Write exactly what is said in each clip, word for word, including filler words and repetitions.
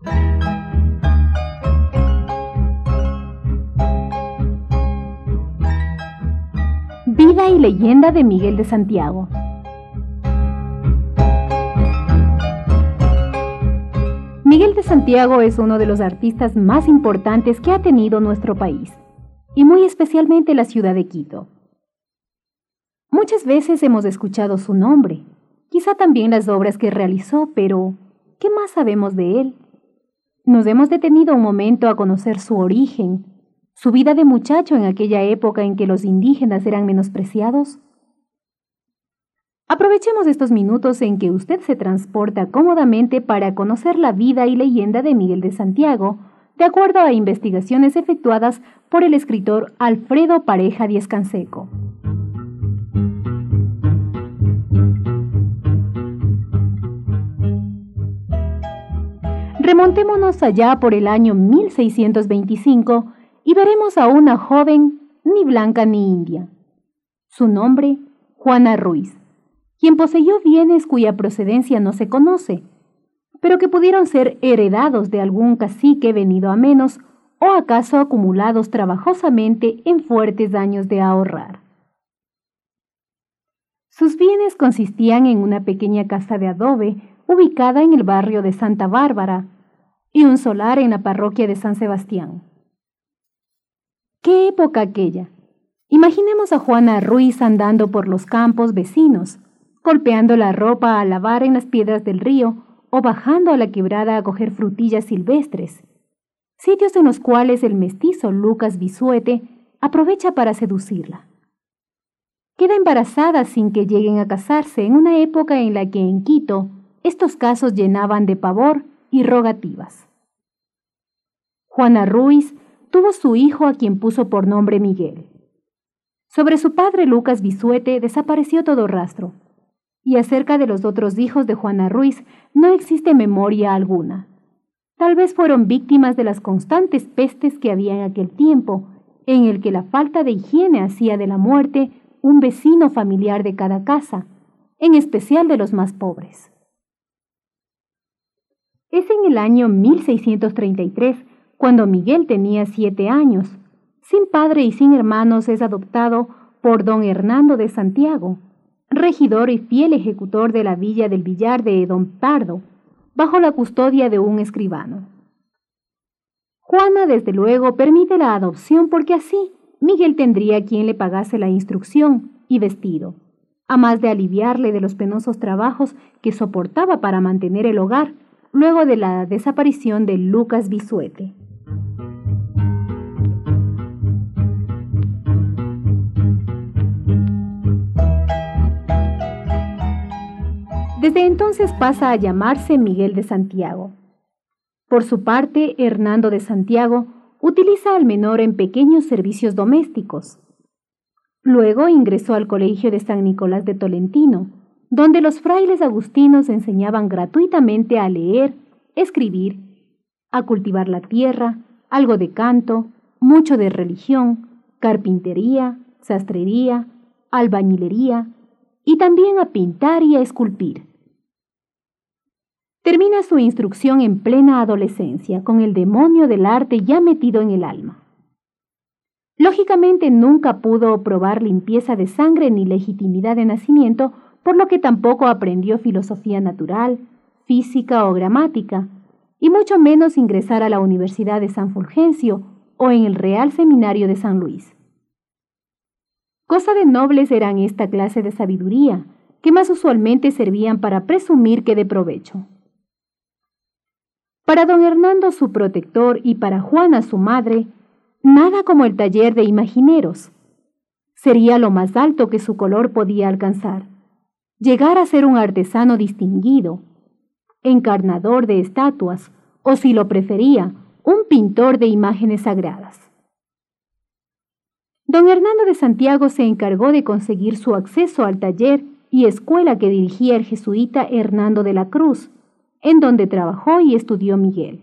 Vida y leyenda de Miguel de Santiago. Miguel de Santiago es uno de los artistas más importantes que ha tenido nuestro país, y muy especialmente la ciudad de Quito. Muchas veces hemos escuchado su nombre, quizá también las obras que realizó, pero ¿qué más sabemos de él? Nos hemos detenido un momento a conocer su origen, su vida de muchacho en aquella época en que los indígenas eran menospreciados. Aprovechemos estos minutos en que usted se transporta cómodamente para conocer la vida y leyenda de Miguel de Santiago, de acuerdo a investigaciones efectuadas por el escritor Alfredo Pareja Díez Canseco. Remontémonos allá por el año mil seiscientos veinticinco y veremos a una joven ni blanca ni india. Su nombre, Juana Ruiz, quien poseyó bienes cuya procedencia no se conoce, pero que pudieron ser heredados de algún cacique venido a menos o acaso acumulados trabajosamente en fuertes años de ahorrar. Sus bienes consistían en una pequeña casa de adobe ubicada en el barrio de Santa Bárbara y un solar en la parroquia de San Sebastián. ¿Qué época aquella? Imaginemos a Juana Ruiz andando por los campos vecinos, golpeando la ropa a lavar en las piedras del río o bajando a la quebrada a coger frutillas silvestres, sitios en los cuales el mestizo Lucas Bisuete aprovecha para seducirla. Queda embarazada sin que lleguen a casarse en una época en la que en Quito estos casos llenaban de pavor y rogativas. Juana Ruiz tuvo su hijo a quien puso por nombre Miguel. Sobre su padre Lucas Bisuete desapareció todo rastro, y acerca de los otros hijos de Juana Ruiz no existe memoria alguna. Tal vez fueron víctimas de las constantes pestes que había en aquel tiempo, en el que la falta de higiene hacía de la muerte un vecino familiar de cada casa, en especial de los más pobres. Es en el año mil seiscientos treinta y tres, cuando Miguel tenía siete años. Sin padre y sin hermanos, es adoptado por don Hernando de Santiago, regidor y fiel ejecutor de la villa del Villar de Don Pardo, bajo la custodia de un escribano. Juana, desde luego, permite la adopción porque así Miguel tendría quien le pagase la instrucción y vestido, a más de aliviarle de los penosos trabajos que soportaba para mantener el hogar luego de la desaparición de Lucas Bisuete. Desde entonces pasa a llamarse Miguel de Santiago. Por su parte, Hernando de Santiago utiliza al menor en pequeños servicios domésticos. Luego ingresó al colegio de San Nicolás de Tolentino, donde los frailes agustinos enseñaban gratuitamente a leer, escribir, a cultivar la tierra, algo de canto, mucho de religión, carpintería, sastrería, albañilería y también a pintar y a esculpir. Termina su instrucción en plena adolescencia, con el demonio del arte ya metido en el alma. Lógicamente nunca pudo probar limpieza de sangre ni legitimidad de nacimiento, por lo que tampoco aprendió filosofía natural, física o gramática, y mucho menos ingresar a la Universidad de San Fulgencio o en el Real Seminario de San Luis. Cosa de nobles eran esta clase de sabiduría, que más usualmente servían para presumir que de provecho. Para don Hernando, su protector, y para Juana, su madre, nada como el taller de imagineros. Sería lo más alto que su color podía alcanzar. Llegar a ser un artesano distinguido, encarnador de estatuas, o si lo prefería, un pintor de imágenes sagradas. Don Hernando de Santiago se encargó de conseguir su acceso al taller y escuela que dirigía el jesuita Hernando de la Cruz, en donde trabajó y estudió Miguel.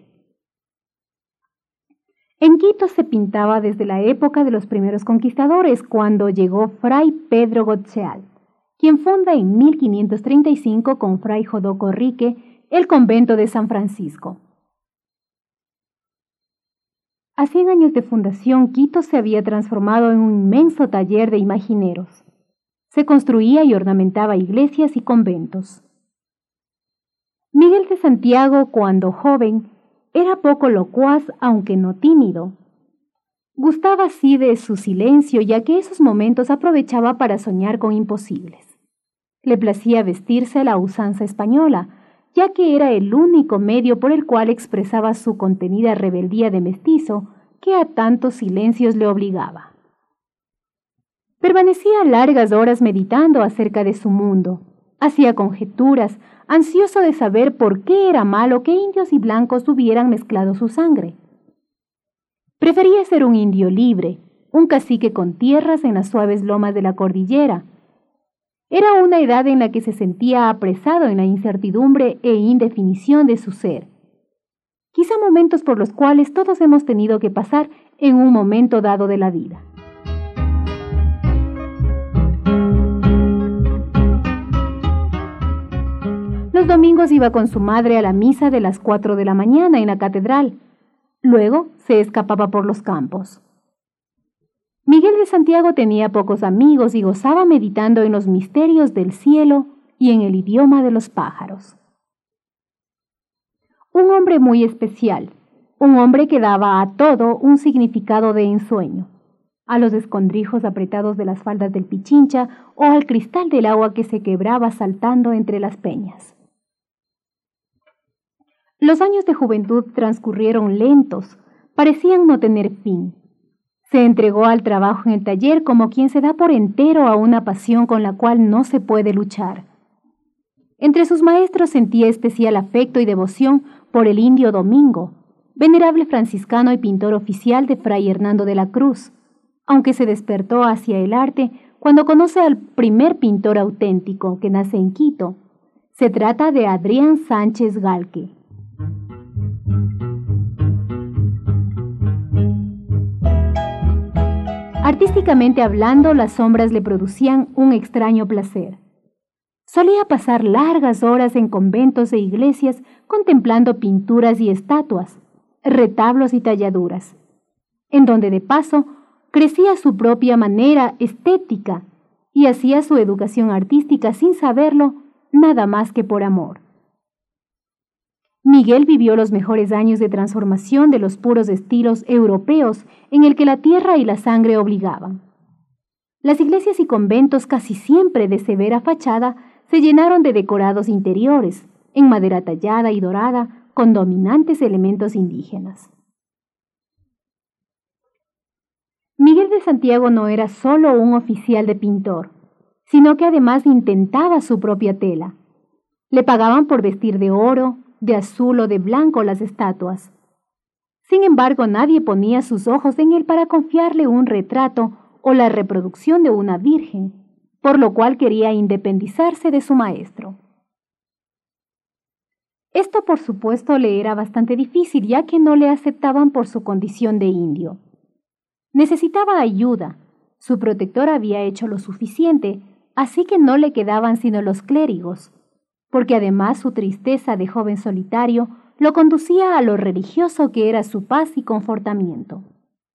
En Quito se pintaba desde la época de los primeros conquistadores, cuando llegó Fray Pedro Gotzeal, quien funda en mil quinientos treinta y cinco con Fray Jodoco Rique el convento de San Francisco. A cien años de fundación, Quito se había transformado en un inmenso taller de imagineros. Se construía y ornamentaba iglesias y conventos. Miguel de Santiago, cuando joven, era poco locuaz, aunque no tímido. Gustaba así de su silencio, ya que esos momentos aprovechaba para soñar con imposibles. Le placía vestirse a la usanza española, ya que era el único medio por el cual expresaba su contenida rebeldía de mestizo que a tantos silencios le obligaba. Permanecía largas horas meditando acerca de su mundo, hacía conjeturas, ansioso de saber por qué era malo que indios y blancos hubieran mezclado su sangre. Prefería ser un indio libre, un cacique con tierras en las suaves lomas de la cordillera. Era una edad en la que se sentía apresado en la incertidumbre e indefinición de su ser. Quizá momentos por los cuales todos hemos tenido que pasar en un momento dado de la vida. Los domingos iba con su madre a la misa de las cuatro de la mañana en la catedral. Luego se escapaba por los campos. Miguel de Santiago tenía pocos amigos y gozaba meditando en los misterios del cielo y en el idioma de los pájaros. Un hombre muy especial, un hombre que daba a todo un significado de ensueño, a los escondrijos apretados de las faldas del Pichincha o al cristal del agua que se quebraba saltando entre las peñas. Los años de juventud transcurrieron lentos, parecían no tener fin. Se entregó al trabajo en el taller como quien se da por entero a una pasión con la cual no se puede luchar. Entre sus maestros sentía especial afecto y devoción por el indio Domingo, venerable franciscano y pintor oficial de Fray Hernando de la Cruz, aunque se despertó hacia el arte cuando conoce al primer pintor auténtico que nace en Quito. Se trata de Adrián Sánchez Galque. Artísticamente hablando, las sombras le producían un extraño placer. Solía pasar largas horas en conventos e iglesias contemplando pinturas y estatuas, retablos y talladuras, en donde de paso crecía su propia manera estética y hacía su educación artística sin saberlo, nada más que por amor. Miguel vivió los mejores años de transformación de los puros estilos europeos en el que la tierra y la sangre obligaban. Las iglesias y conventos, casi siempre de severa fachada, se llenaron de decorados interiores, en madera tallada y dorada, con dominantes elementos indígenas. Miguel de Santiago no era solo un oficial de pintor, sino que además intentaba su propia tela. Le pagaban por vestir de oro, de azul o de blanco las estatuas. Sin embargo, nadie ponía sus ojos en él para confiarle un retrato o la reproducción de una virgen, por lo cual quería independizarse de su maestro. Esto, por supuesto, le era bastante difícil, ya que no le aceptaban por su condición de indio. Necesitaba ayuda. Su protector había hecho lo suficiente, así que no le quedaban sino los clérigos, porque además su tristeza de joven solitario lo conducía a lo religioso que era su paz y confortamiento.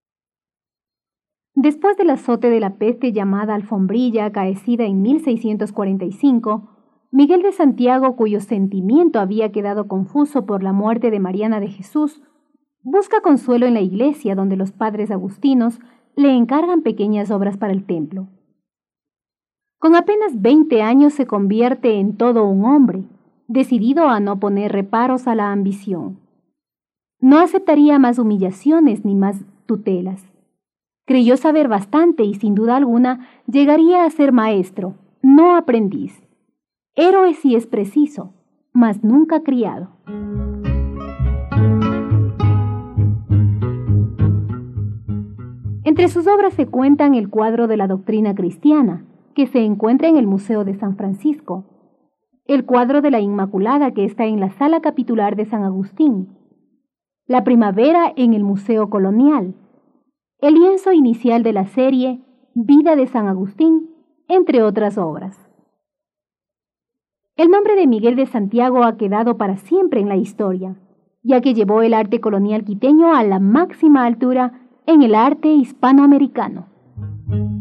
Después del azote de la peste llamada alfombrilla acaecida en mil seiscientos cuarenta y cinco, Miguel de Santiago, cuyo sentimiento había quedado confuso por la muerte de Mariana de Jesús, busca consuelo en la iglesia donde los padres agustinos le encargan pequeñas obras para el templo. Con apenas veinte años se convierte en todo un hombre, decidido a no poner reparos a la ambición. No aceptaría más humillaciones ni más tutelas. Creyó saber bastante y sin duda alguna llegaría a ser maestro, no aprendiz. Héroe si es preciso, mas nunca criado. Entre sus obras se cuentan el cuadro de la doctrina cristiana, que se encuentra en el Museo de San Francisco, el cuadro de la Inmaculada que está en la Sala Capitular de San Agustín, la Primavera en el Museo Colonial, el lienzo inicial de la serie Vida de San Agustín, entre otras obras. El nombre de Miguel de Santiago ha quedado para siempre en la historia, ya que llevó el arte colonial quiteño a la máxima altura en el arte hispanoamericano.